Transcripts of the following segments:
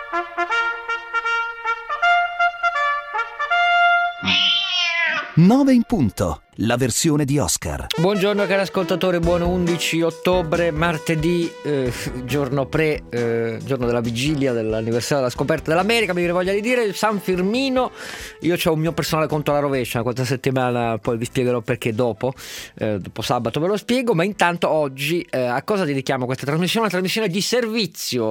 Nove in punto, la versione di Oscar. Buongiorno cari ascoltatori, buon 11 ottobre, martedì, giorno della vigilia dell'anniversario della scoperta dell'America, mi viene voglia di dire, San Firmino. Io ho un mio personale conto alla rovescia questa settimana, poi vi spiegherò perché dopo sabato ve lo spiego, ma intanto oggi a cosa dedichiamo questa trasmissione? Una trasmissione di servizio.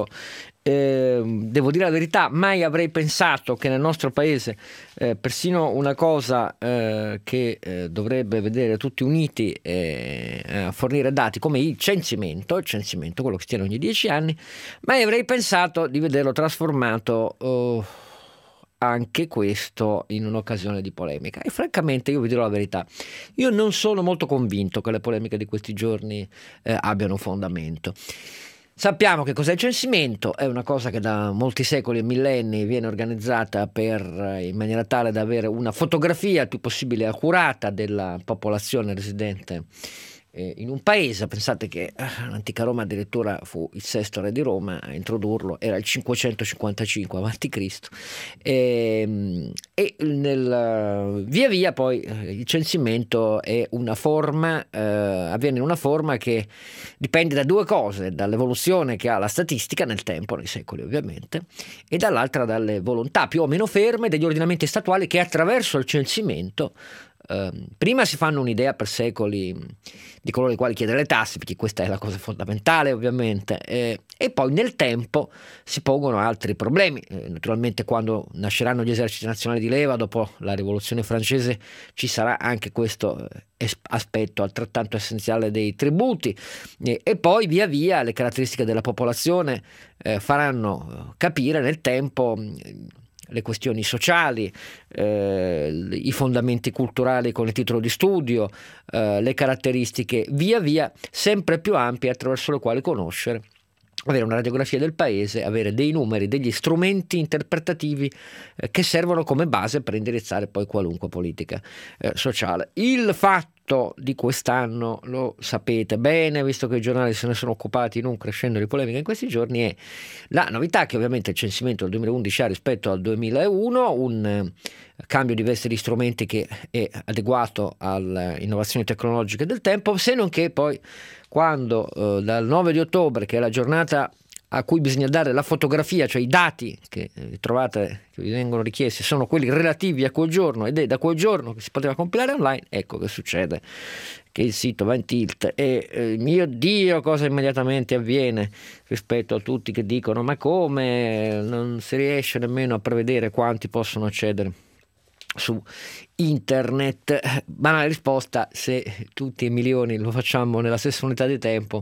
Devo dire la verità, mai avrei pensato che nel nostro paese persino una cosa che dovrebbe vedere tutti uniti a fornire dati come il censimento, quello che si tiene ogni 10 anni, mai avrei pensato di vederlo trasformato anche questo in un'occasione di polemica. E francamente io vi dirò la verità, io non sono molto convinto che le polemiche di questi giorni abbiano fondamento. Sappiamo che cos'è il censimento, è una cosa che da molti secoli e millenni viene organizzata in maniera tale da avere una fotografia il più possibile accurata della popolazione residente in un paese. Pensate che l'antica Roma addirittura fu il sesto re di Roma a introdurlo, era il 555 a.C. e via via poi il censimento è una forma, avviene in una forma che dipende da due cose: dall'evoluzione che ha la statistica nel tempo, nei secoli ovviamente, e dall'altra dalle volontà più o meno ferme degli ordinamenti statuali che attraverso il censimento prima si fanno un'idea per secoli di coloro ai quali chiedere le tasse, perché questa è la cosa fondamentale ovviamente, e poi nel tempo si pongono altri problemi. Naturalmente quando nasceranno gli eserciti nazionali di leva dopo la rivoluzione francese ci sarà anche questo aspetto altrettanto essenziale dei tributi, e poi via via le caratteristiche della popolazione faranno capire nel tempo le questioni sociali, i fondamenti culturali con il titolo di studio, le caratteristiche via via sempre più ampie attraverso le quali conoscere, avere una radiografia del paese, avere dei numeri, degli strumenti interpretativi che servono come base per indirizzare poi qualunque politica sociale. Il fatto di quest'anno, lo sapete bene, visto che i giornali se ne sono occupati in un crescendo di polemica in questi giorni, è la novità che ovviamente il censimento del 2011 ha rispetto al 2001, un cambio di veste di strumenti che è adeguato alle innovazioni tecnologiche del tempo, se non che poi quando dal 9 di ottobre, che è la giornata a cui bisogna dare la fotografia, cioè i dati che trovate, che vi vengono richiesti, sono quelli relativi a quel giorno ed è da quel giorno che si poteva compilare online, ecco che succede che il sito va in tilt e mio Dio, cosa immediatamente avviene rispetto a tutti che dicono ma come non si riesce nemmeno a prevedere quanti possono accedere su internet. Banale risposta: se tutti i milioni lo facciamo nella stessa unità di tempo,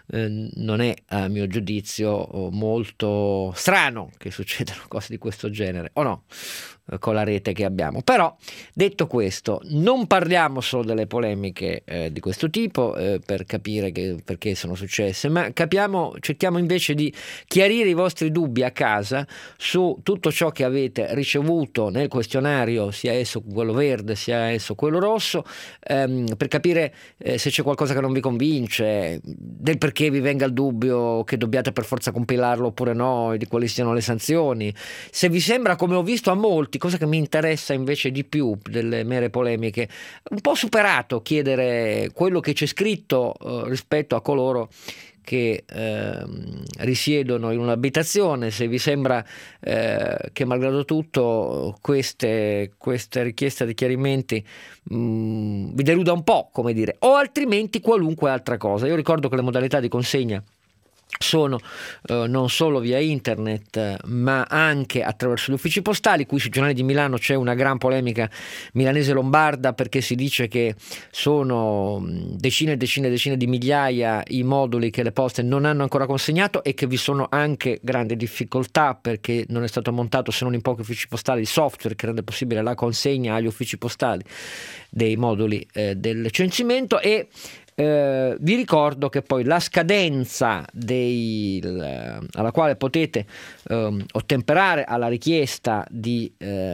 non è a mio giudizio molto strano che succedano cose di questo genere, o no, con la rete che abbiamo. Però detto questo, non parliamo solo delle polemiche di questo tipo per capire perché sono successe, ma cerchiamo invece di chiarire i vostri dubbi a casa su tutto ciò che avete ricevuto nel questionario, sia esso quello verde sia esso quello rosso, per capire se c'è qualcosa che non vi convince, del perché vi venga il dubbio che dobbiate per forza compilarlo oppure no, e di quali siano le sanzioni. Se vi sembra, come ho visto a molti, cosa che mi interessa invece di più delle mere polemiche, un po' superato chiedere quello che c'è scritto rispetto a coloro che risiedono in un'abitazione, se vi sembra che malgrado tutto queste richieste di chiarimenti vi deluda un po', come dire, o altrimenti qualunque altra cosa. Io ricordo che le modalità di consegna sono non solo via internet ma anche attraverso gli uffici postali. Qui sui giornali di Milano c'è una gran polemica milanese lombarda perché si dice che sono decine e decine e decine di migliaia i moduli che le poste non hanno ancora consegnato e che vi sono anche grandi difficoltà perché non è stato montato, se non in pochi uffici postali, il software che rende possibile la consegna agli uffici postali dei moduli del censimento. E Vi ricordo che poi la scadenza alla quale potete ottemperare alla richiesta di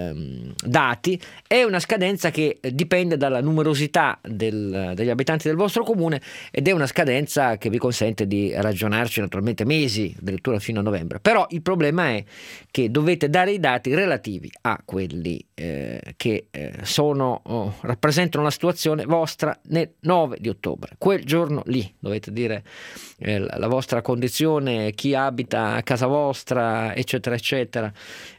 dati è una scadenza che dipende dalla numerosità degli abitanti del vostro comune, ed è una scadenza che vi consente di ragionarci naturalmente mesi, addirittura fino a novembre. Però il problema è che dovete dare i dati relativi a quelli che rappresentano la situazione vostra nel 9 di ottobre. Quel giorno lì dovete dire la vostra condizione, chi abita a casa vostra, eccetera eccetera,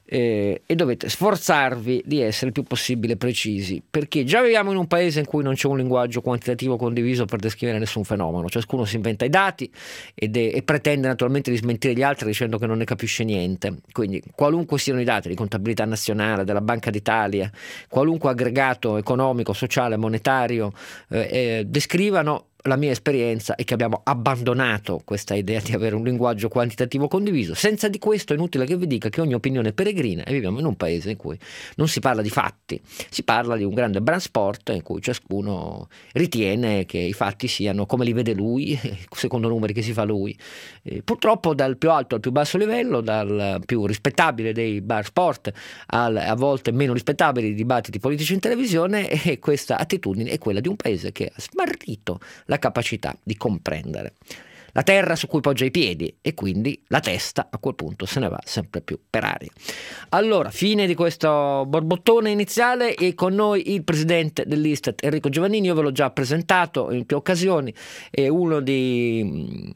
e dovete sforzarvi di essere il più possibile precisi, perché già viviamo in un paese in cui non c'è un linguaggio quantitativo condiviso per descrivere nessun fenomeno. Ciascuno si inventa i dati e pretende naturalmente di smentire gli altri dicendo che non ne capisce niente. Quindi qualunque siano i dati di contabilità nazionale, della Banca d'Italia, qualunque aggregato economico, sociale, monetario descrivano, la mia esperienza è che abbiamo abbandonato questa idea di avere un linguaggio quantitativo condiviso. Senza di questo è inutile che vi dica che ogni opinione è peregrina, e viviamo in un paese in cui non si parla di fatti, si parla di un grande brand sport in cui ciascuno ritiene che i fatti siano come li vede lui, secondo numeri che si fa lui. Purtroppo dal più alto al più basso livello, dal più rispettabile dei bar sport a volte meno rispettabili dibattiti politici in televisione, e questa attitudine è quella di un paese che ha smarrito la capacità di comprendere la terra su cui poggia i piedi, e quindi la testa a quel punto se ne va sempre più per aria. Allora, fine di questo borbottone iniziale, e con noi il presidente dell'Istat Enrico Giovannini. Io ve l'ho già presentato in più occasioni, è uno di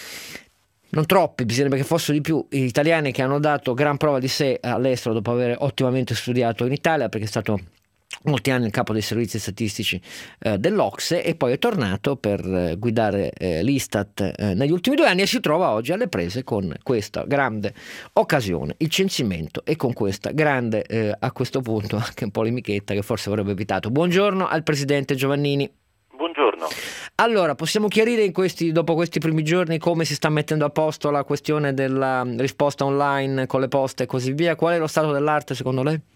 non troppi, bisognerebbe che fossero di più, gli italiani che hanno dato gran prova di sé all'estero dopo aver ottimamente studiato in Italia, perché è stato molti anni il capo dei servizi statistici dell'Ocse, e poi è tornato per guidare l'Istat negli ultimi 2 anni, e si trova oggi alle prese con questa grande occasione, il censimento, e con questa grande a questo punto anche un po' polemichetta che forse avrebbe evitato. Buongiorno al presidente Giovannini. Buongiorno. Allora, possiamo chiarire dopo questi primi giorni come si sta mettendo a posto la questione della risposta online con le poste e così via? Qual è lo stato dell'arte secondo lei?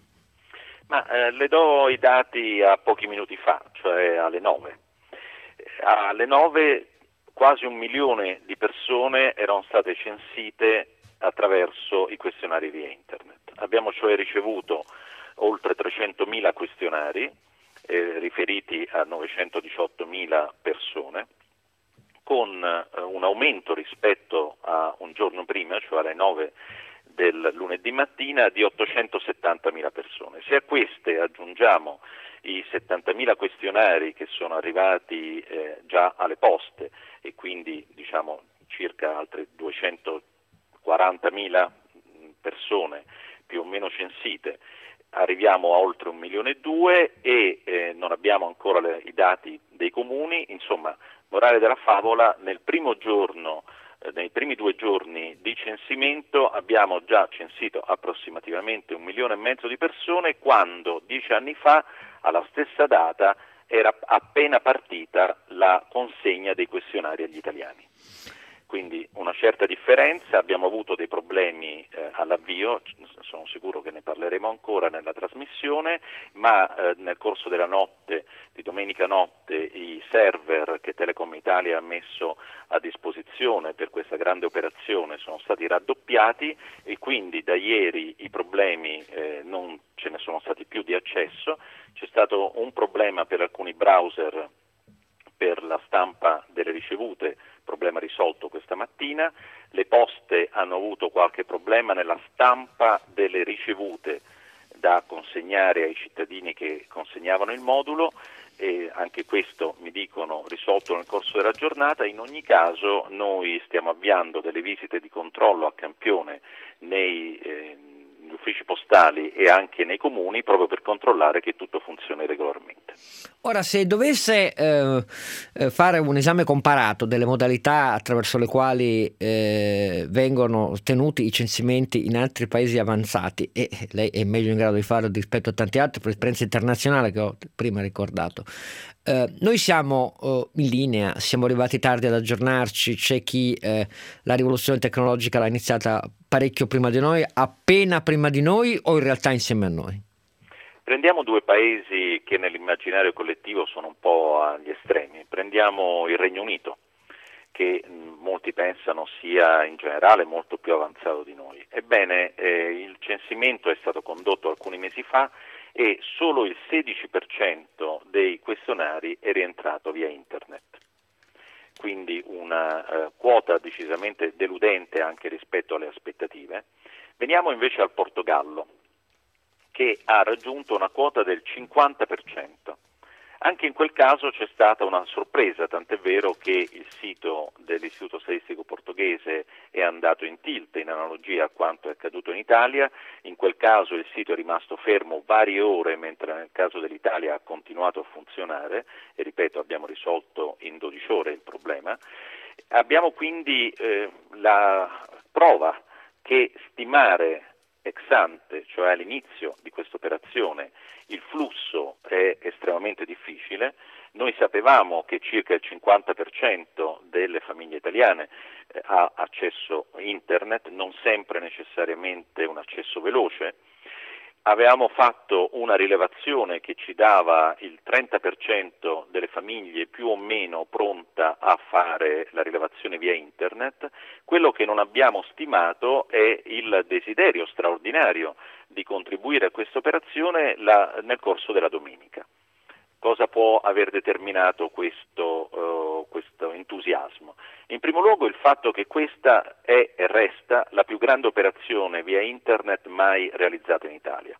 Le do i dati a pochi minuti fa, cioè alle 9. Alle 9 quasi 1 milione di persone erano state censite attraverso i questionari via internet. Abbiamo cioè ricevuto oltre 300.000 questionari riferiti a 918.000 persone, con un aumento rispetto a un giorno prima, cioè alle 9 del lunedì mattina, di 870.000 persone. Se a queste aggiungiamo i 70.000 questionari che sono arrivati già alle poste, e quindi diciamo circa altre 240.000 persone più o meno censite, arriviamo a oltre 1,2 milioni, e non abbiamo ancora i dati dei comuni. Insomma, morale della favola, nei primi 2 giorni di censimento abbiamo già censito approssimativamente 1,5 milioni di persone, quando 10 anni fa alla stessa data era appena partita la consegna dei questionari agli italiani. Quindi una certa differenza. Abbiamo avuto dei problemi all'avvio, sono sicuro che ne parleremo ancora nella trasmissione, ma nel corso della notte, di domenica notte, i server che Telecom Italia ha messo a disposizione per questa grande operazione sono stati raddoppiati, e quindi da ieri i problemi non ce ne sono stati più di accesso. C'è stato un problema per alcuni browser per la stampa delle ricevute, problema risolto questa mattina. Le poste hanno avuto qualche problema nella stampa delle ricevute da consegnare ai cittadini che consegnavano il modulo, e anche questo, mi dicono, risolto nel corso della giornata. In ogni caso noi stiamo avviando delle visite di controllo a campione negli uffici postali e anche nei comuni, proprio per controllare che tutto funzioni regolarmente. Ora, se dovesse fare un esame comparato delle modalità attraverso le quali vengono tenuti i censimenti in altri paesi avanzati, e lei è meglio in grado di farlo rispetto a tanti altri per esperienza internazionale che ho prima ricordato, noi siamo in linea, siamo arrivati tardi ad aggiornarci, c'è chi la rivoluzione tecnologica l'ha iniziata parecchio prima di noi, appena prima di noi, o in realtà insieme a noi? Prendiamo due paesi che nell'immaginario collettivo sono un po' agli estremi. Prendiamo il Regno Unito, che molti pensano sia in generale molto più avanzato di noi. Ebbene, il censimento è stato condotto alcuni mesi fa e solo il 16% dei questionari è rientrato via internet. Quindi una quota decisamente deludente anche rispetto alle aspettative. Veniamo invece al Portogallo, che ha raggiunto una quota del 50%. Anche in quel caso c'è stata una sorpresa, tant'è vero che il sito dell'Istituto Statistico Portoghese è andato in tilt in analogia a quanto è accaduto in Italia. In quel caso il sito è rimasto fermo varie ore, mentre nel caso dell'Italia ha continuato a funzionare e, ripeto, abbiamo risolto in 12 ore il problema. Abbiamo quindi la prova che stimare ex ante, cioè all'inizio di questa operazione, il flusso è estremamente difficile. Noi sapevamo che circa il 50% delle famiglie italiane ha accesso a internet, non sempre necessariamente un accesso veloce. Avevamo fatto una rilevazione che ci dava il 30% delle famiglie più o meno pronta a fare la rilevazione via internet. Quello che non abbiamo stimato è il desiderio straordinario di contribuire a questa operazione nel corso della domenica. Cosa può aver determinato questo entusiasmo? In primo luogo il fatto che questa è e resta la più grande operazione via internet mai realizzata in Italia,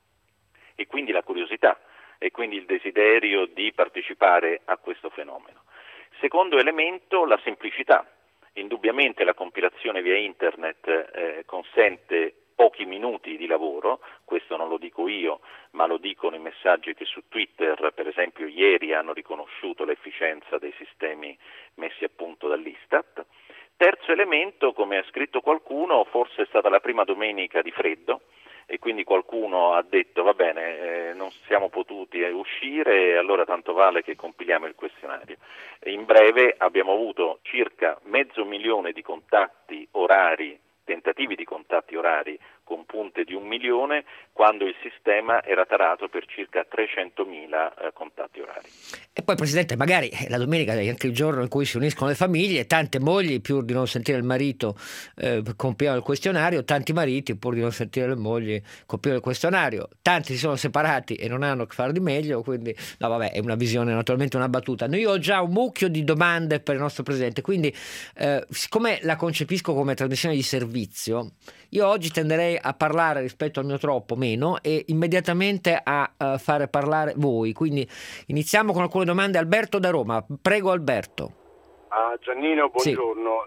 e quindi la curiosità e quindi il desiderio di partecipare a questo fenomeno. Secondo elemento, la semplicità. Indubbiamente la compilazione via internet consente pochi minuti di lavoro, questo non lo dico io, ma lo dicono i messaggi che su Twitter, per esempio ieri, hanno riconosciuto l'efficienza dei sistemi messi a punto dall'Istat. Terzo elemento, come ha scritto qualcuno, forse è stata la prima domenica di freddo e quindi qualcuno ha detto va bene, non siamo potuti uscire, allora tanto vale che compiliamo il questionario. In breve abbiamo avuto circa 500.000 di contatti orari, tentativi di contatti orari con punte di 1 milione, quando il sistema era tarato per circa 300.000 contatti orari. E poi, Presidente, magari la domenica è anche il giorno in cui si uniscono le famiglie, tante mogli pur di non sentire il marito compiono il questionario, tanti mariti pur di non sentire le mogli compiono il questionario, tanti si sono separati e non hanno che fare di meglio, quindi no vabbè, è una visione, naturalmente una battuta. Io ho già un mucchio di domande per il nostro Presidente, quindi siccome la concepisco come trasmissione di servizio, io oggi tenderei a parlare rispetto al mio troppo meno e immediatamente a fare parlare voi, quindi iniziamo con alcune domande. Alberto da Roma, prego Alberto. Giannino, buongiorno.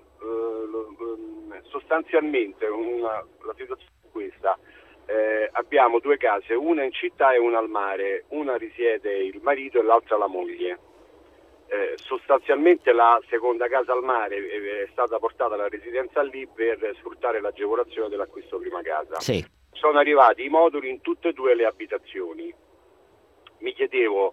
Sì. Sostanzialmente la situazione è questa. Abbiamo due case, una in città e una al mare, una risiede il marito e l'altra la moglie. Sostanzialmente la seconda casa al mare è stata portata alla residenza lì per sfruttare l'agevolazione dell'acquisto prima casa. Sì. Sono arrivati i moduli in tutte e due le abitazioni. Mi chiedevo,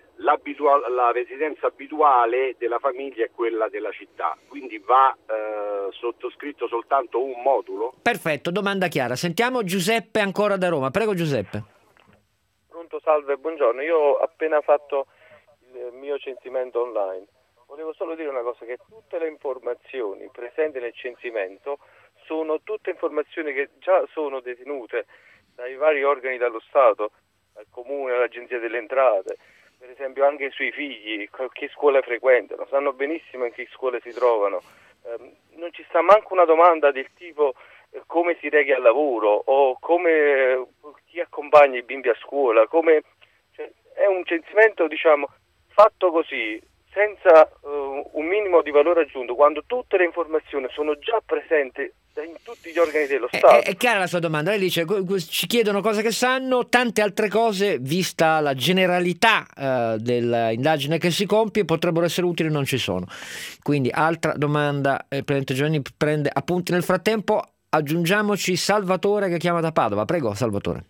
la residenza abituale della famiglia è quella della città, quindi va sottoscritto soltanto un modulo? Perfetto, domanda chiara. Sentiamo Giuseppe ancora da Roma, prego Giuseppe. Pronto, salve, buongiorno. Io ho appena fatto il mio censimento online. Volevo solo dire una cosa, che tutte le informazioni presenti nel censimento sono tutte informazioni che già sono detenute dai vari organi dello Stato, dal Comune, all'Agenzia delle Entrate, per esempio anche sui figli, che scuole frequentano, sanno benissimo in che scuole si trovano. Non ci sta manco una domanda del tipo come si reca al lavoro o chi accompagna i bimbi a scuola, cioè, è un censimento, diciamo, fatto così, senza un minimo di valore aggiunto, quando tutte le informazioni sono già presenti in tutti gli organi dello Stato. È chiara la sua domanda, lei dice ci chiedono cose che sanno, tante altre cose, vista la generalità dell'indagine che si compie, potrebbero essere utili, non ci sono. Quindi altra domanda, il Presidente Giovanni prende appunti. Nel frattempo aggiungiamoci Salvatore che chiama da Padova, prego Salvatore.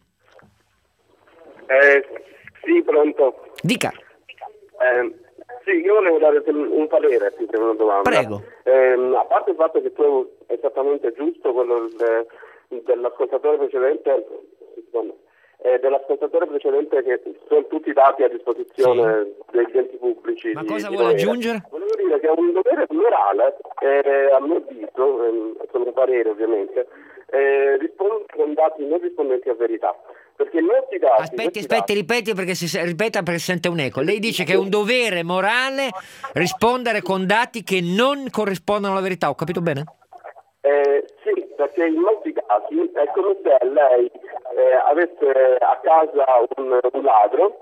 Sì, pronto. Dica. Sì, io volevo dare un parere più che una domanda. Prego. A parte il fatto che tu è esattamente giusto quello dell'ascoltatore precedente, dell'ascoltatore precedente, che sono tutti dati a disposizione degli enti pubblici. Ma cosa vuole aggiungere? Volevo dire che è un dovere morale, a mio avviso, sono un parere ovviamente, rispondere con dati non rispondenti a verità. Perché molti dati... Aspetti, ripeti perché ripeta perché sente un eco. Lei dice che è un dovere morale rispondere con dati che non corrispondono alla verità, ho capito bene? Sì, perché in molti casi è come se lei avesse a casa un ladro,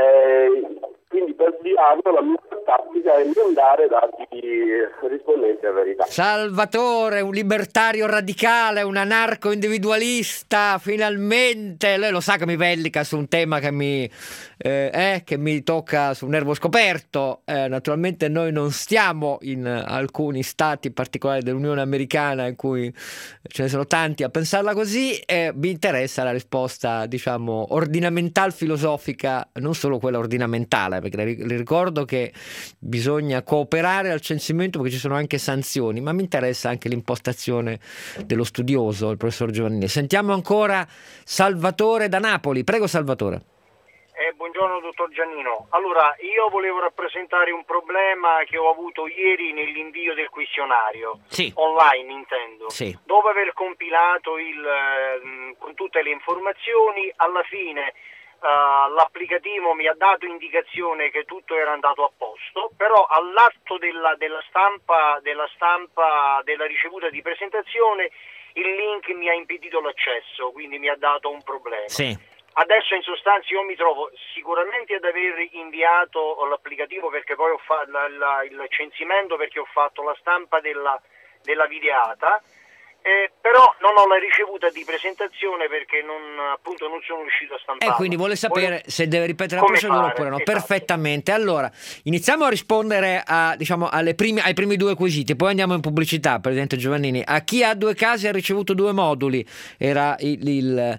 quindi per sviarlo la miglior tattica è non dare dati rispondenti a verità. Salvatore, un libertario radicale, un anarco-individualista, finalmente. Lei lo sa che mi vellica su un tema che mi tocca sul nervo scoperto. Naturalmente noi non stiamo in alcuni stati particolari dell'Unione Americana in cui ce ne sono tanti a pensarla così. Mi interessa la risposta, diciamo, ordinamental filosofica, non solo quella ordinamentale, perché le ricordo che bisogna cooperare al censimento perché ci sono anche sanzioni, ma mi interessa anche l'impostazione dello studioso, il professor Giovannini. Sentiamo ancora Salvatore da Napoli. Prego, Salvatore. Buongiorno dottor Giannino. Allora, io volevo rappresentare un problema che ho avuto ieri nell'invio del questionario, online intendo, dopo aver compilato con tutte le informazioni, alla fine l'applicativo mi ha dato indicazione che tutto era andato a posto, però all'atto della stampa della ricevuta di presentazione il link mi ha impedito l'accesso, quindi mi ha dato un problema. Adesso in sostanza io mi trovo sicuramente ad aver inviato l'applicativo, perché poi ho fatto il censimento, perché ho fatto la stampa della videata, però non ho la ricevuta di presentazione perché non sono riuscito a stampare. Quindi vuole sapere se deve ripetere la procedura oppure no. Esatto. Perfettamente. Allora, iniziamo a rispondere ai primi due quesiti, poi andiamo in pubblicità, Presidente Giovannini. A chi ha 2 casi ha ricevuto 2 moduli, era il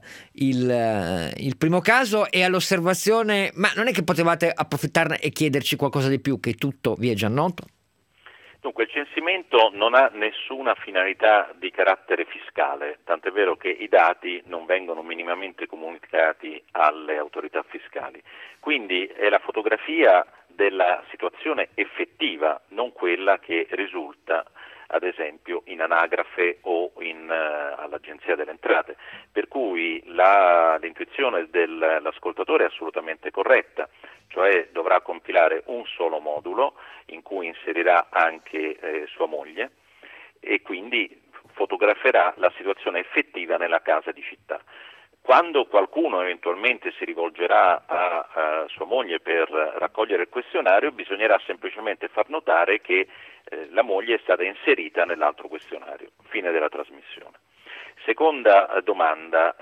primo caso, e all'osservazione, ma non è che potevate approfittarne e chiederci qualcosa di più, che tutto vi è già noto? Dunque, il censimento non ha nessuna finalità di carattere fiscale, tant'è vero che i dati non vengono minimamente comunicati alle autorità fiscali. Quindi è la fotografia della situazione effettiva, non quella che risulta ad esempio in anagrafe o all'Agenzia delle Entrate, per cui l'intuizione dell'ascoltatore è assolutamente corretta, cioè dovrà compilare un solo modulo in cui inserirà anche sua moglie e quindi fotograferà la situazione effettiva nella casa di città. Quando qualcuno eventualmente si rivolgerà a sua moglie per raccogliere il questionario, bisognerà semplicemente far notare che la moglie è stata inserita nell'altro questionario. Fine della trasmissione. Seconda domanda,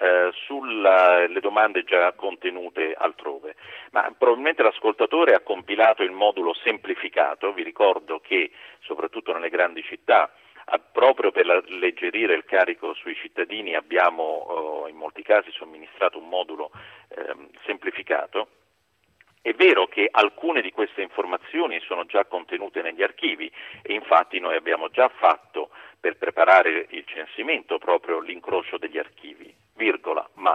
sulle domande già contenute altrove, ma probabilmente l'ascoltatore ha compilato il modulo semplificato. Vi ricordo che soprattutto nelle grandi città, proprio per alleggerire il carico sui cittadini, abbiamo in molti casi somministrato un modulo semplificato. È vero che alcune di queste informazioni sono già contenute negli archivi e infatti noi abbiamo già fatto per preparare il censimento proprio l'incrocio degli archivi, ma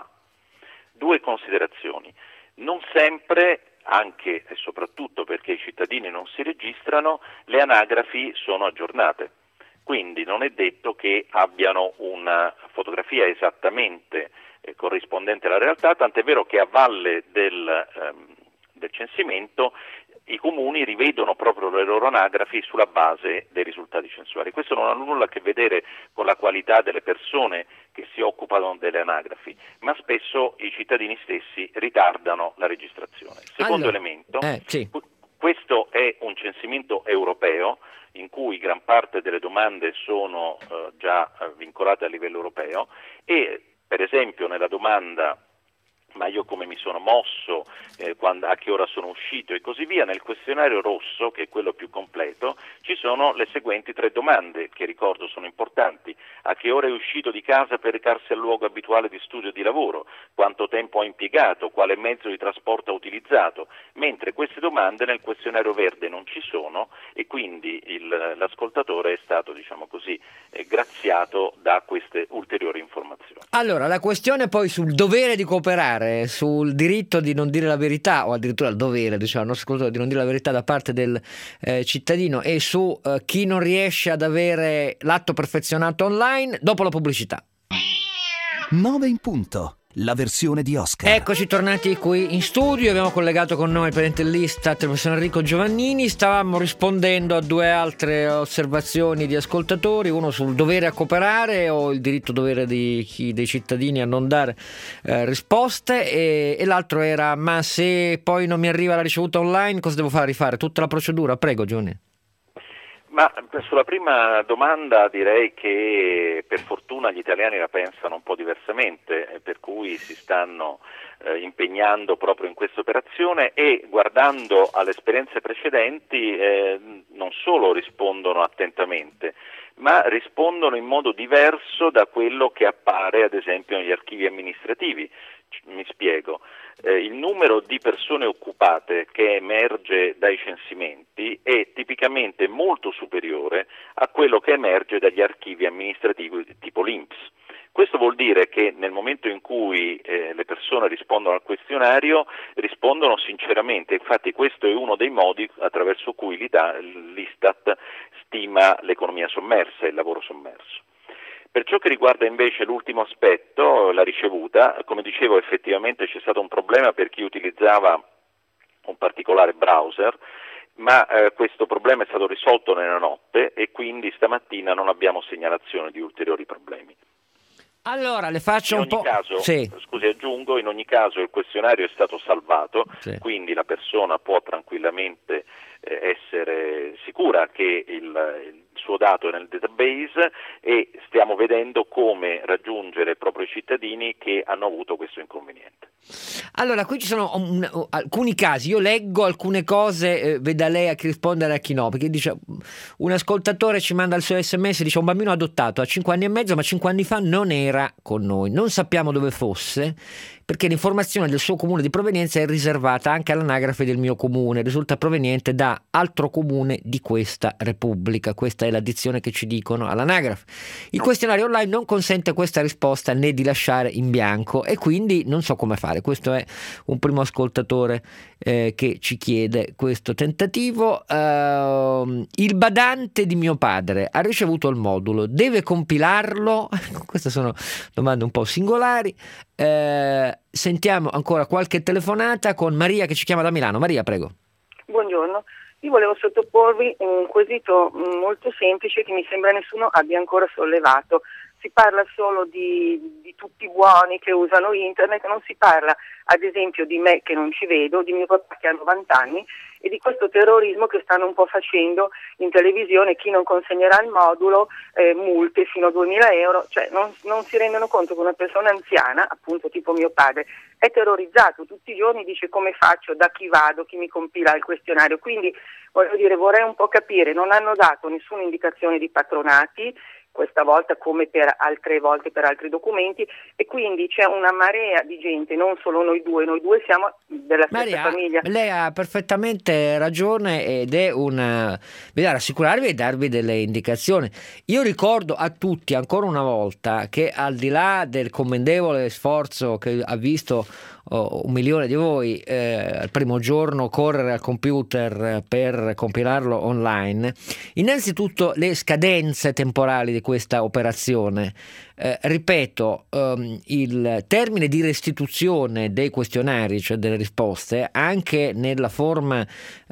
2 considerazioni. Non sempre, anche e soprattutto perché i cittadini non si registrano, le anagrafi sono aggiornate. Quindi non è detto che abbiano una fotografia esattamente corrispondente alla realtà, tant'è vero che a valle del censimento i comuni rivedono proprio le loro anagrafi sulla base dei risultati censuali. Questo non ha nulla a che vedere con la qualità delle persone che si occupano delle anagrafi, ma spesso i cittadini stessi ritardano la registrazione. Secondo elemento, questo è un censimento europeo in cui gran parte delle domande sono già vincolate a livello europeo e per esempio nella domanda ma io come mi sono mosso, a che ora sono uscito e così via, nel questionario rosso, che è quello più completo, ci sono le seguenti 3 domande che ricordo sono importanti: a che ora è uscito di casa per recarsi al luogo abituale di studio e di lavoro, quanto tempo ha impiegato, quale mezzo di trasporto ha utilizzato, mentre queste domande nel questionario verde non ci sono e quindi l'ascoltatore è stato, diciamo così, graziato da queste ulteriori informazioni. Allora, la questione poi sul dovere di cooperare, sul diritto di non dire la verità, o addirittura il dovere, diciamo, di non dire la verità da parte del cittadino, e su chi non riesce ad avere l'atto perfezionato online, dopo la pubblicità. 9 in punto. La versione di Oscar. Eccoci tornati qui in studio, abbiamo collegato con noi il presidente dell'Istat, il professor Enrico Giovannini. Stavamo rispondendo a due altre osservazioni di ascoltatori, uno sul dovere a cooperare o il diritto-dovere dei cittadini a non dare risposte, e l'altro era: ma se poi non mi arriva la ricevuta online, cosa devo fare? Rifare tutta la procedura? Prego, Giovanni. Ma sulla prima domanda direi che per fortuna gli italiani la pensano un po' diversamente, per cui si stanno impegnando proprio in questa operazione, e guardando alle esperienze precedenti non solo rispondono attentamente, ma rispondono in modo diverso da quello che appare ad esempio negli archivi amministrativi. Mi spiego. Il numero di persone occupate che emerge dai censimenti è tipicamente molto superiore a quello che emerge dagli archivi amministrativi tipo l'INPS. Questo vuol dire che nel momento in cui le persone rispondono al questionario, rispondono sinceramente. Infatti questo è uno dei modi attraverso cui l'Istat stima l'economia sommersa, il lavoro sommerso. Per ciò che riguarda invece l'ultimo aspetto, la ricevuta, come dicevo, effettivamente c'è stato un problema per chi utilizzava un particolare browser, ma questo problema è stato risolto nella notte e quindi stamattina non abbiamo segnalazione di ulteriori problemi. Allora, le faccio in un po'. Caso, sì. Scusi, aggiungo, in ogni caso il questionario è stato salvato, sì. Quindi la persona può tranquillamente essere sicura che il suo dato è nel database, e stiamo vedendo come raggiungere proprio i cittadini che hanno avuto questo inconveniente. Allora, qui ci sono alcuni casi, io leggo alcune cose, veda lei a chi rispondere e a chi no, perché dice, un ascoltatore ci manda il suo SMS, dice: un bambino adottato a 5 anni e mezzo, ma 5 anni fa non era con noi, non sappiamo dove fosse, perché l'informazione del suo comune di provenienza è riservata anche all'anagrafe del mio comune, risulta proveniente da altro comune di questa Repubblica. Questa è l'addizione che ci dicono all'anagrafe. Il questionario online non consente questa risposta né di lasciare in bianco, e quindi non so come fare. Questo è un primo ascoltatore che ci chiede questo tentativo. Il badante di mio padre ha ricevuto il modulo, deve compilarlo? Queste sono domande un po' singolari. Sentiamo ancora qualche telefonata con Maria che ci chiama da Milano. Maria, prego. Buongiorno, io volevo sottoporvi un quesito molto semplice che mi sembra nessuno abbia ancora sollevato. Si parla solo di tutti buoni che usano internet, non si parla ad esempio di me che non ci vedo, di mio papà che ha 90 anni, e di questo terrorismo che stanno un po' facendo in televisione: chi non consegnerà il modulo, multe fino a 2.000 euro, cioè non si rendono conto che una persona anziana, appunto tipo mio padre, è terrorizzato tutti i giorni, dice: come faccio, da chi vado, chi mi compila il questionario. Quindi voglio dire, vorrei un po' capire, non hanno dato nessuna indicazione di patronati questa volta, come per altre volte per altri documenti, e quindi c'è una marea di gente, non solo noi due siamo della stessa Maria, famiglia. Lei ha perfettamente ragione, ed è bisogna rassicurarvi e darvi delle indicazioni. Io ricordo a tutti ancora una volta che, al di là del commendevole sforzo che ha visto 1 milione di voi al primo giorno correre al computer per compilarlo online, innanzitutto le scadenze temporali di questa operazione, ripeto, il termine di restituzione dei questionari, cioè delle risposte, anche nella forma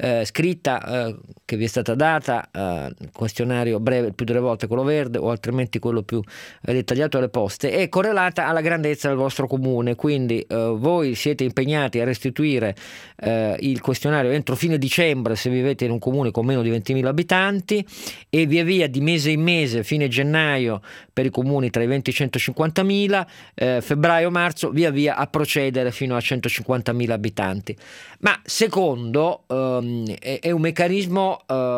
scritta che vi è stata data, questionario breve più delle volte quello verde, o altrimenti quello più dettagliato alle poste, è correlata alla grandezza del vostro comune. Quindi voi siete impegnati a restituire il questionario entro fine dicembre se vivete in un comune con meno di 20.000 abitanti, e via via di mese in mese, fine gennaio per i comuni tra i 20 e i 150.000, febbraio-marzo via via a procedere fino a 150.000 abitanti. Ma secondo, è un meccanismo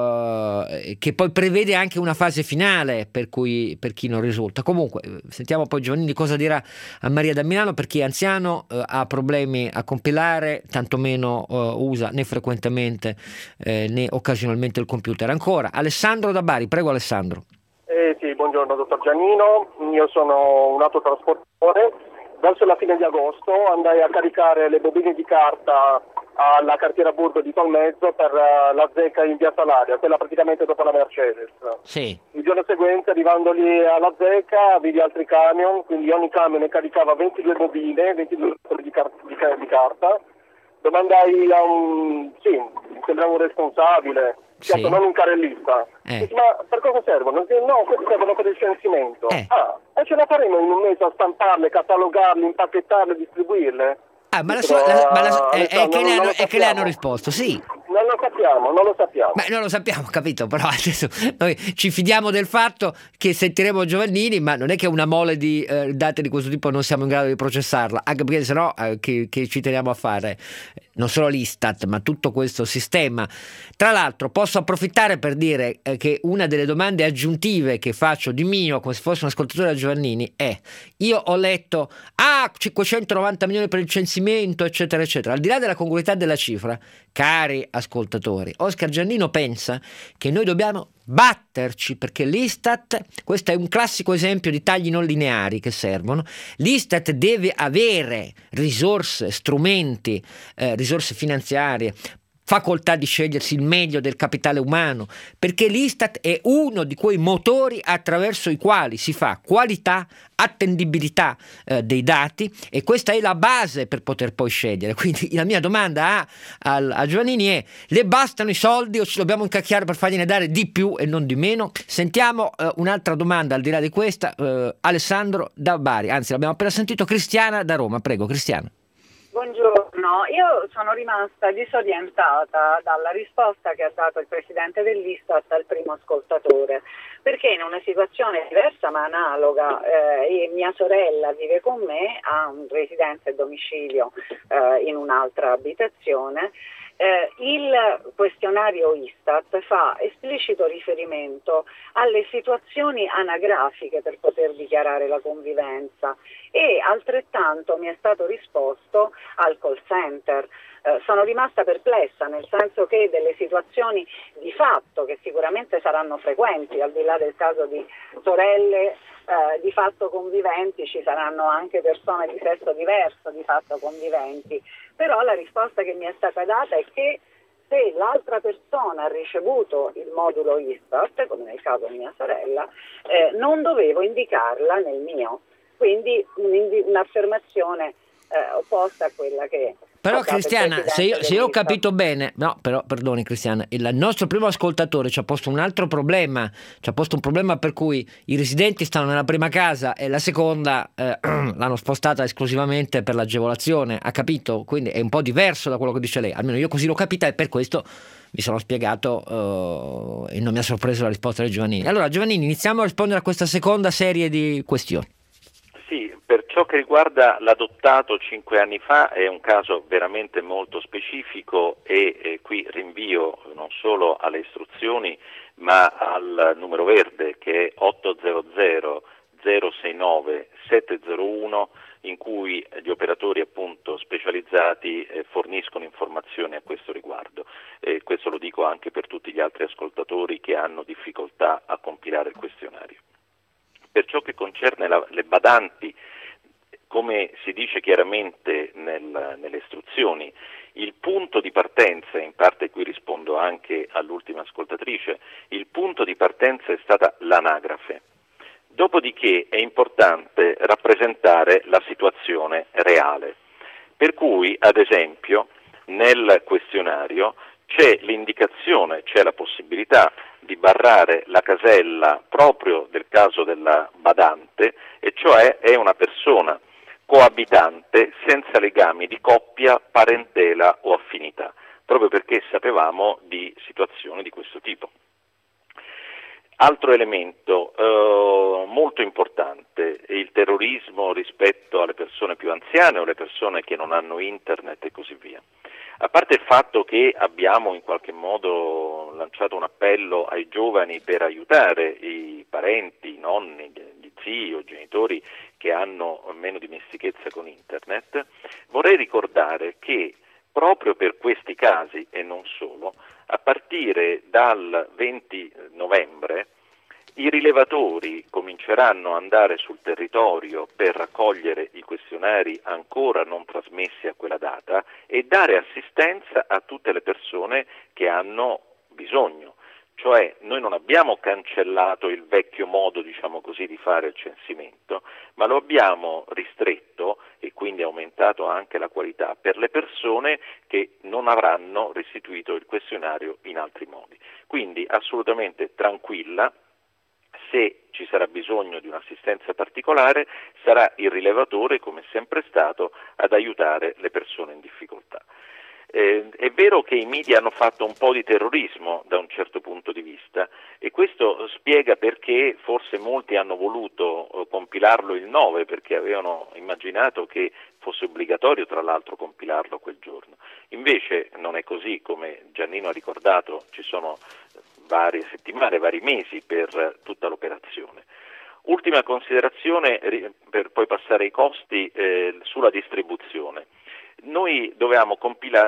che poi prevede anche una fase finale per chi non risulta. Comunque sentiamo poi Giovannini cosa dirà a Maria da Milano, perché è anziano, ha problemi a compilare, tantomeno usa né frequentemente né occasionalmente il computer. Ancora Alessandro da Bari, prego Alessandro. Sì, buongiorno dottor Giannino, io sono un autotrasportatore, verso la fine di agosto andai a caricare le bobine di carta alla cartiera Burgo di Tolmezzo per la zecca in via Salaria, quella praticamente dopo la Mercedes. Sì. Il giorno seguente, arrivando lì alla zecca, vidi altri camion, quindi ogni camion ne caricava 22 bobine, 22 di carta. Domandai a mi sembrava un responsabile, certo, non un carrellista. Dici, ma per cosa servono? No, questi servono per il censimento. E ce la faremo in un mese a stamparle, catalogarle, impacchettarle, distribuirle? Che le hanno risposto? Sì. Non lo sappiamo. Beh, non lo sappiamo, capito, però adesso noi ci fidiamo del fatto che sentiremo Giovannini, ma non è che una mole di date di questo tipo non siamo in grado di processarla, anche perché sennò che ci teniamo a fare non solo l'Istat, ma tutto questo sistema. Tra l'altro posso approfittare per dire che una delle domande aggiuntive che faccio di mio, come se fosse un ascoltatore da Giovannini, è: io ho letto 590 milioni per il censimento, eccetera eccetera. Al di là della congruità della cifra, cari ascoltatori, Oscar Giannino pensa che noi dobbiamo batterci, perché l'Istat, questo è un classico esempio di tagli non lineari che servono, l'Istat deve avere risorse, strumenti, risorse finanziarie, facoltà di scegliersi il meglio del capitale umano, perché l'Istat è uno di quei motori attraverso i quali si fa qualità, attendibilità dei dati, e questa è la base per poter poi scegliere. Quindi la mia domanda a Giovannini è: le bastano i soldi o ci dobbiamo incacchiare per fargliene dare di più e non di meno? Sentiamo un'altra domanda al di là di questa, Alessandro da Bari, anzi l'abbiamo appena sentito, Cristiana da Roma. Prego Cristiana. Buongiorno, io sono rimasta disorientata dalla risposta che ha dato il Presidente dell'Istat al primo ascoltatore, perché in una situazione diversa ma analoga, mia sorella vive con me, ha un residenza e domicilio in un'altra abitazione. Il questionario Istat fa esplicito riferimento alle situazioni anagrafiche per poter dichiarare la convivenza, e altrettanto mi è stato risposto al call center. Sono rimasta perplessa, nel senso che delle situazioni di fatto, che sicuramente saranno frequenti, al di là del caso di sorelle di fatto conviventi, ci saranno anche persone di sesso diverso di fatto conviventi, però la risposta che mi è stata data è che se l'altra persona ha ricevuto il modulo Istat, come nel caso di mia sorella, non dovevo indicarla nel mio, quindi un'affermazione opposta a quella che... Però Cristiana, se io ho capito bene, no, però perdoni Cristiana, il nostro primo ascoltatore ci ha posto un altro problema, ci ha posto un problema per cui i residenti stanno nella prima casa e la seconda l'hanno spostata esclusivamente per l'agevolazione, ha capito? Quindi è un po' diverso da quello che dice lei, almeno io così l'ho capita, e per questo mi sono spiegato e non mi ha sorpreso la risposta di Giovannini. Allora Giovannini, iniziamo a rispondere a questa seconda serie di questioni. Sì, per ciò che riguarda l'adottato 5 anni fa è un caso veramente molto specifico e qui rinvio non solo alle istruzioni ma al numero verde che è 800 069 701, in cui gli operatori appunto specializzati forniscono informazioni a questo riguardo. Questo lo dico anche per tutti gli altri ascoltatori che hanno difficoltà a compilare il questionario. Per ciò che concerne le badanti, come si dice chiaramente nelle istruzioni, il punto di partenza, in parte qui rispondo anche all'ultima ascoltatrice, il punto di partenza è stata l'anagrafe. Dopodiché è importante rappresentare la situazione reale, per cui ad esempio nel questionario c'è l'indicazione, c'è la possibilità di barrare la casella proprio del caso della badante, e cioè è una persona coabitante senza legami di coppia, parentela o affinità, proprio perché sapevamo di situazioni di questo tipo. Altro elemento molto importante è il terrorismo rispetto alle persone più anziane o alle persone che non hanno internet e così via. A parte il fatto che abbiamo in qualche modo lanciato un appello ai giovani per aiutare i parenti, i nonni, gli zii o genitori che hanno meno dimestichezza con internet, vorrei ricordare che proprio per questi casi e non solo, a partire dal 20 novembre I rilevatori cominceranno ad andare sul territorio per raccogliere i questionari ancora non trasmessi a quella data e dare assistenza a tutte le persone che hanno bisogno. Cioè noi non abbiamo cancellato il vecchio modo, diciamo così, di fare il censimento, ma lo abbiamo ristretto e quindi aumentato anche la qualità per le persone che non avranno restituito il questionario in altri modi. Quindi assolutamente tranquilla, se ci sarà bisogno di un'assistenza particolare sarà il rilevatore, come sempre stato, ad aiutare le persone in difficoltà. È vero che i media hanno fatto un po' di terrorismo da un certo punto di vista e questo spiega perché forse molti hanno voluto compilarlo il 9, perché avevano immaginato che fosse obbligatorio tra l'altro compilarlo quel giorno. Invece non è così, come Giannino ha ricordato, ci sono varie settimane, vari mesi per tutta l'operazione. Ultima considerazione per poi passare ai costi sulla distribuzione. Noi dovevamo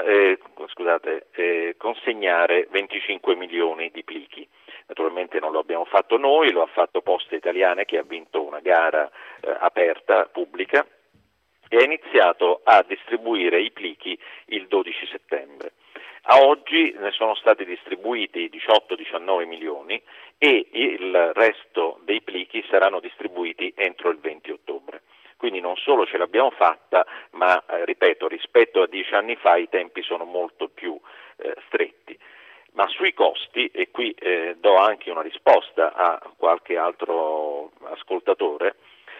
consegnare 25 milioni di plichi. Naturalmente non lo abbiamo fatto noi, lo ha fatto Poste Italiane, che ha vinto una gara aperta, pubblica, e ha iniziato a distribuire i plichi il 12 settembre. A oggi ne sono stati distribuiti 18-19 milioni e il resto dei plichi saranno distribuiti entro il 20 ottobre. Quindi non solo ce l'abbiamo fatta, ma ripeto, rispetto a 10 anni fa i tempi sono molto più stretti. Ma sui costi, e qui do anche una risposta a qualche altro ascoltatore,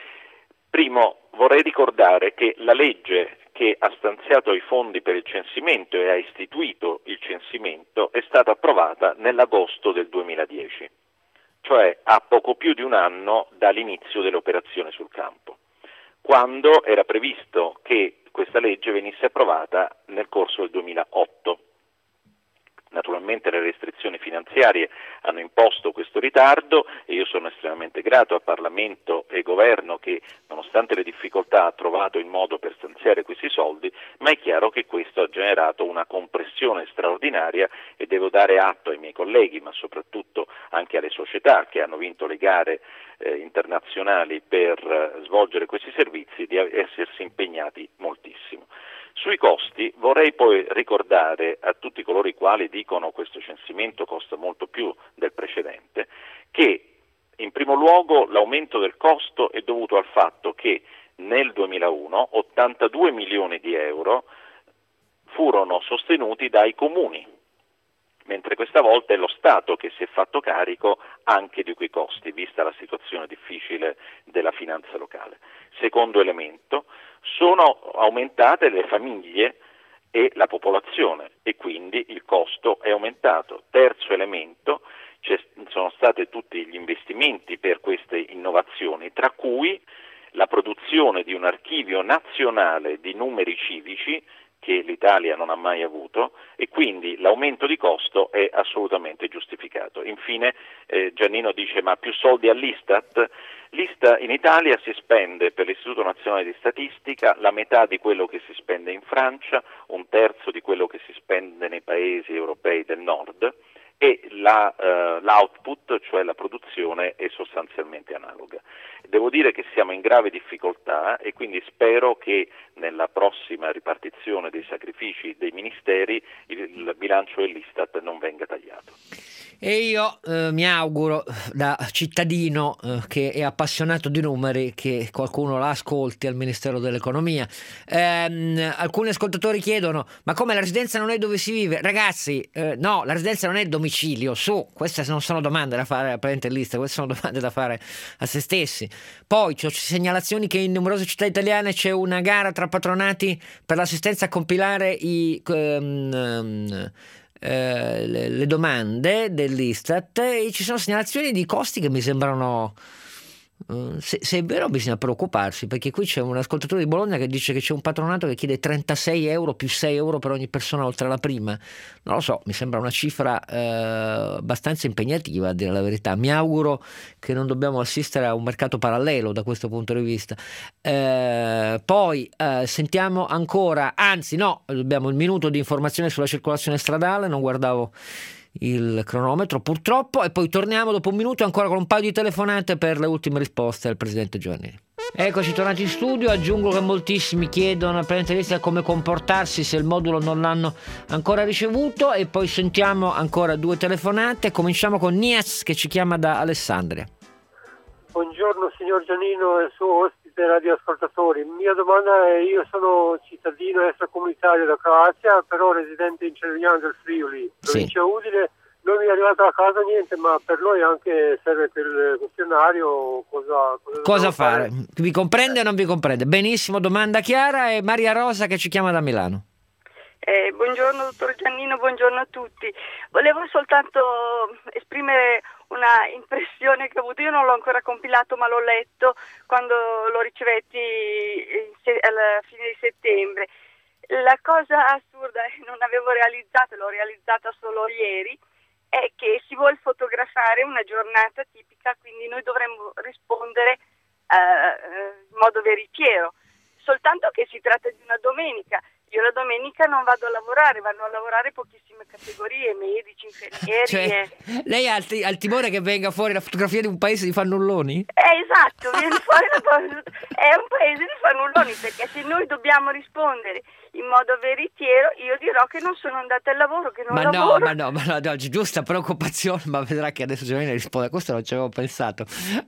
primo vorrei ricordare che la legge che ha stanziato i fondi per il censimento e ha istituito il censimento è stata approvata nell'agosto del 2010, cioè a poco più di un anno dall'inizio dell'operazione sul campo, quando era previsto che questa legge venisse approvata nel corso del 2008. Naturalmente le restrizioni finanziarie hanno imposto questo ritardo e io sono estremamente grato a Parlamento e Governo che, nonostante le difficoltà, ha trovato il modo per stanziare questi soldi, ma è chiaro che questo ha generato una compressione straordinaria e devo dare atto ai miei colleghi, ma soprattutto anche alle società che hanno vinto le gare internazionali per svolgere questi servizi, di essersi impegnati moltissimo. Sui costi vorrei poi ricordare a tutti coloro i quali dicono questo censimento costa molto più del precedente, che in primo luogo l'aumento del costo è dovuto al fatto che nel 2001 82 milioni di euro furono sostenuti dai comuni, mentre questa volta è lo Stato che si è fatto carico anche di quei costi, vista la situazione difficile della finanza locale. Secondo elemento, sono aumentate le famiglie e la popolazione e quindi il costo è aumentato. Terzo elemento, sono stati tutti gli investimenti per queste innovazioni, tra cui la produzione di un archivio nazionale di numeri civici che l'Italia non ha mai avuto e quindi l'aumento di costo è assolutamente giustificato. Infine Giannino dice ma più soldi all'Istat? In Italia si spende per l'Istituto Nazionale di Statistica la metà di quello che si spende in Francia, un terzo di quello che si spende nei paesi europei del nord e l'output, cioè la produzione, è sostanzialmente analoga. Devo dire che siamo in grave difficoltà e quindi spero che nella prossima ripartizione dei sacrifici dei ministeri il bilancio dell'Istat non venga tagliato. E io mi auguro da cittadino che è appassionato di numeri che qualcuno la ascolti al Ministero dell'Economia. Alcuni ascoltatori chiedono ma come la residenza non è dove si vive? Ragazzi, no, la residenza non è il domicilio, queste non sono domande da fare a Parente Lista, queste sono domande da fare a se stessi. Poi c'è segnalazioni che in numerose città italiane c'è una gara tra patronati per l'assistenza a compilare le domande dell'Istat e ci sono segnalazioni di costi che mi sembrano se è vero bisogna preoccuparsi, perché qui c'è un ascoltatore di Bologna che dice che c'è un patronato che chiede 36 euro più 6 euro per ogni persona oltre la prima. Non lo so, mi sembra una cifra abbastanza impegnativa a dire la verità. Mi auguro che non dobbiamo assistere a un mercato parallelo da questo punto di vista. Poi sentiamo ancora, anzi no, abbiamo il minuto di informazione sulla circolazione stradale, non guardavo il cronometro purtroppo, e poi torniamo dopo un minuto ancora con un paio di telefonate per le ultime risposte al presidente Giovannini. Eccoci tornati in studio. Aggiungo che moltissimi chiedono al presidente come comportarsi se il modulo non l'hanno ancora ricevuto, e poi sentiamo ancora 2 telefonate. Cominciamo con Nias che ci chiama da Alessandria. Buongiorno signor Giannino e suo ospite radioascoltatori. Mia domanda è: io sono cittadino extracomunitario da Croazia, però residente in Cervignano del Friuli, provincia Udine. Non mi è arrivato a casa niente, ma per noi anche serve per il questionario. Cosa fare? Vi comprende o non vi comprende? Benissimo, domanda chiara. E Maria Rosa che ci chiama da Milano. Buongiorno dottor Giannino, buongiorno a tutti. Volevo soltanto esprimere una impressione che ho avuto. Io non l'ho ancora compilato, ma l'ho letto quando lo ricevetti alla fine di settembre. La cosa assurda, non avevo realizzato, l'ho realizzata solo ieri, è che si vuol fotografare una giornata tipica, quindi noi dovremmo rispondere in modo veritiero, soltanto che si tratta di una domenica. Io la domenica non vado a lavorare, vanno a lavorare pochissime categorie, medici, infermieri. Lei ha il timore che venga fuori la fotografia di un paese di fannulloni? Esatto, viene fuori è un paese di fannulloni, perché se noi dobbiamo rispondere in modo veritiero, io dirò che non sono andata al lavoro, che non lavoro. Ma no, giusta preoccupazione, ma vedrà che adesso Giovanni risponde a questo, non ci avevo pensato.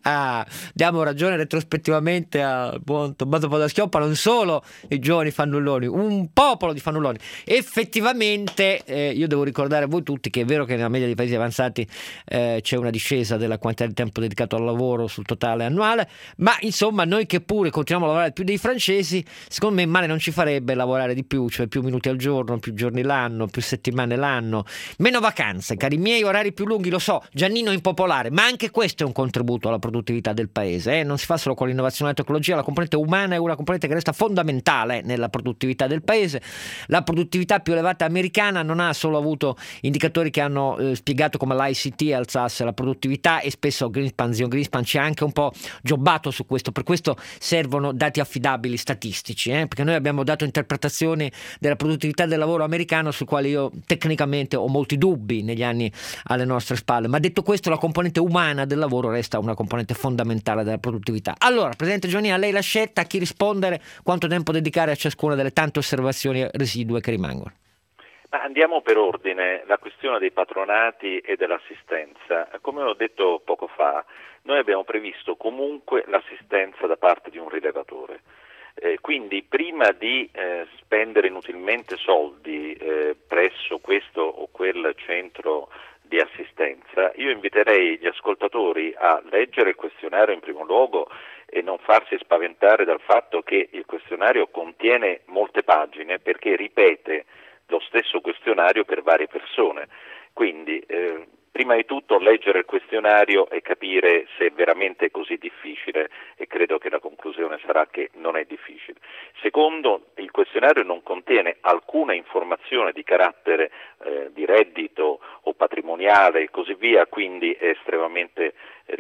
Diamo ragione retrospettivamente a buon Tommaso Padoa-Schioppa, non solo i giovani fannulloni, un popolo di fannulloni. Effettivamente io devo ricordare a voi tutti che è vero che nella media dei paesi avanzati c'è una discesa della quantità di tempo dedicato al lavoro sul totale annuale, ma insomma noi che pure continuiamo a lavorare più dei francesi, secondo me male non ci farebbe lavorare di più, cioè più minuti al giorno, più giorni l'anno, più settimane l'anno, meno vacanze, cari miei, orari più lunghi. Lo so, Giannino è impopolare, ma anche questo è un contributo alla produttività del paese, non si fa solo con l'innovazione e la tecnologia, la componente umana è una componente che resta fondamentale nella produttività del paese. La produttività più elevata americana non ha solo avuto indicatori che hanno spiegato come l'ICT alzasse la produttività, e spesso Greenspan ci ha anche un po' giobbato su questo. Per questo servono dati affidabili statistici, perché noi abbiamo dato interpretazioni della produttività del lavoro americano sul quale io tecnicamente ho molti dubbi negli anni alle nostre spalle, ma detto questo la componente umana del lavoro resta una componente fondamentale della produttività. Allora, Presidente Giovannini, a lei la scelta, a chi rispondere, quanto tempo dedicare a ciascuna delle tante osservazioni residue che rimangono. Andiamo per ordine. La questione dei patronati e dell'assistenza. Come ho detto poco fa, noi abbiamo previsto comunque l'assistenza da parte di un rilevatore. Quindi prima di spendere inutilmente soldi presso questo o quel centro di assistenza, io inviterei gli ascoltatori a leggere il questionario in primo luogo e non farsi spaventare dal fatto che il questionario contiene molte pagine, perché ripete lo stesso questionario per varie persone. Quindi prima di tutto leggere il questionario e capire se è veramente così difficile, e credo che la conclusione sarà che non è difficile. Secondo, il questionario non contiene alcuna informazione di carattere di reddito o patrimoniale e così via, quindi è estremamente,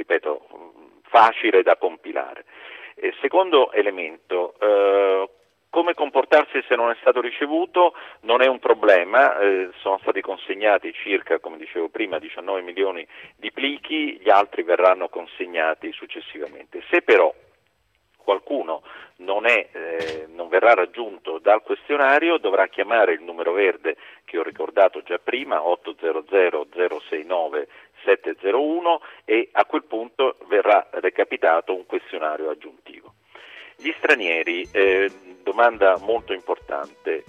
facile da compilare. Secondo elemento, come comportarsi se non è stato ricevuto non è un problema, sono stati consegnati circa, come dicevo prima, 19 milioni di plichi, gli altri verranno consegnati successivamente. Se però qualcuno non verrà raggiunto dal questionario, dovrà chiamare il numero verde che ho ricordato già prima, 800 069 701, e a quel punto verrà recapitato un questionario aggiuntivo. Gli stranieri, domanda molto importante,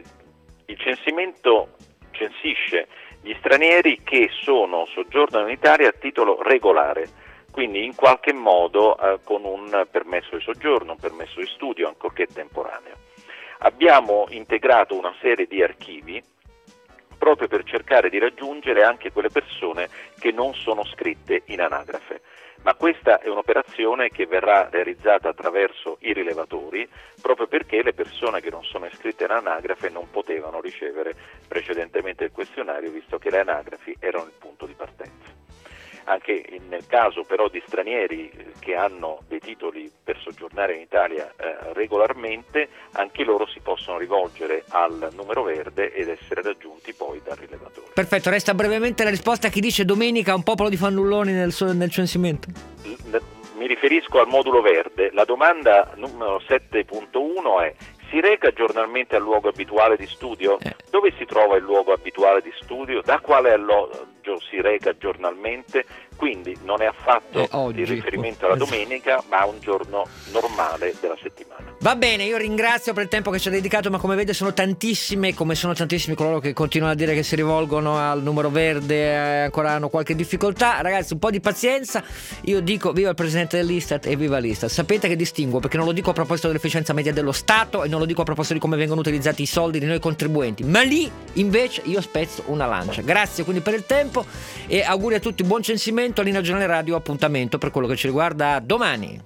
il censimento censisce gli stranieri che soggiornano in Italia a titolo regolare, quindi in qualche modo con un permesso di soggiorno, un permesso di studio, ancorché temporaneo. Abbiamo integrato una serie di archivi proprio per cercare di raggiungere anche quelle persone che non sono scritte in anagrafe. Ma questa è un'operazione che verrà realizzata attraverso i rilevatori, proprio perché le persone che non sono iscritte in anagrafe non potevano ricevere precedentemente il questionario, visto che le anagrafi erano il punto di partenza. anche nel caso però di stranieri che hanno dei titoli per soggiornare in Italia regolarmente, anche loro si possono rivolgere al numero verde ed essere raggiunti poi dal rilevatore. Perfetto, resta brevemente la risposta a chi dice domenica un popolo di fannulloni nel censimento. Mi riferisco al modulo verde. La domanda numero 7.1 è: si reca giornalmente al luogo abituale di studio? Dove si trova il luogo abituale di studio? Da quale alloggio si reca giornalmente? Quindi non è affatto di riferimento alla domenica, ma a un giorno normale della settimana. Va bene, io ringrazio per il tempo che ci ha dedicato, ma come vede sono tantissime, come sono tantissimi coloro che continuano a dire che si rivolgono al numero verde e ancora hanno qualche difficoltà. Ragazzi, un po' di pazienza. Io dico viva il presidente dell'Istat e viva l'Istat. Sapete che distinguo, perché non lo dico a proposito dell'efficienza media dello Stato e non lo dico a proposito di come vengono utilizzati i soldi di noi contribuenti, ma lì invece io spezzo una lancia. Grazie quindi per il tempo e auguri a tutti, buon censimento. Linea Giornale Radio, appuntamento per quello che ci riguarda domani.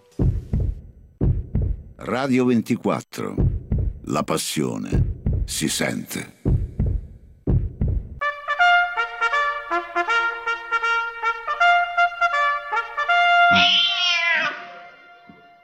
Radio 24, la passione si sente.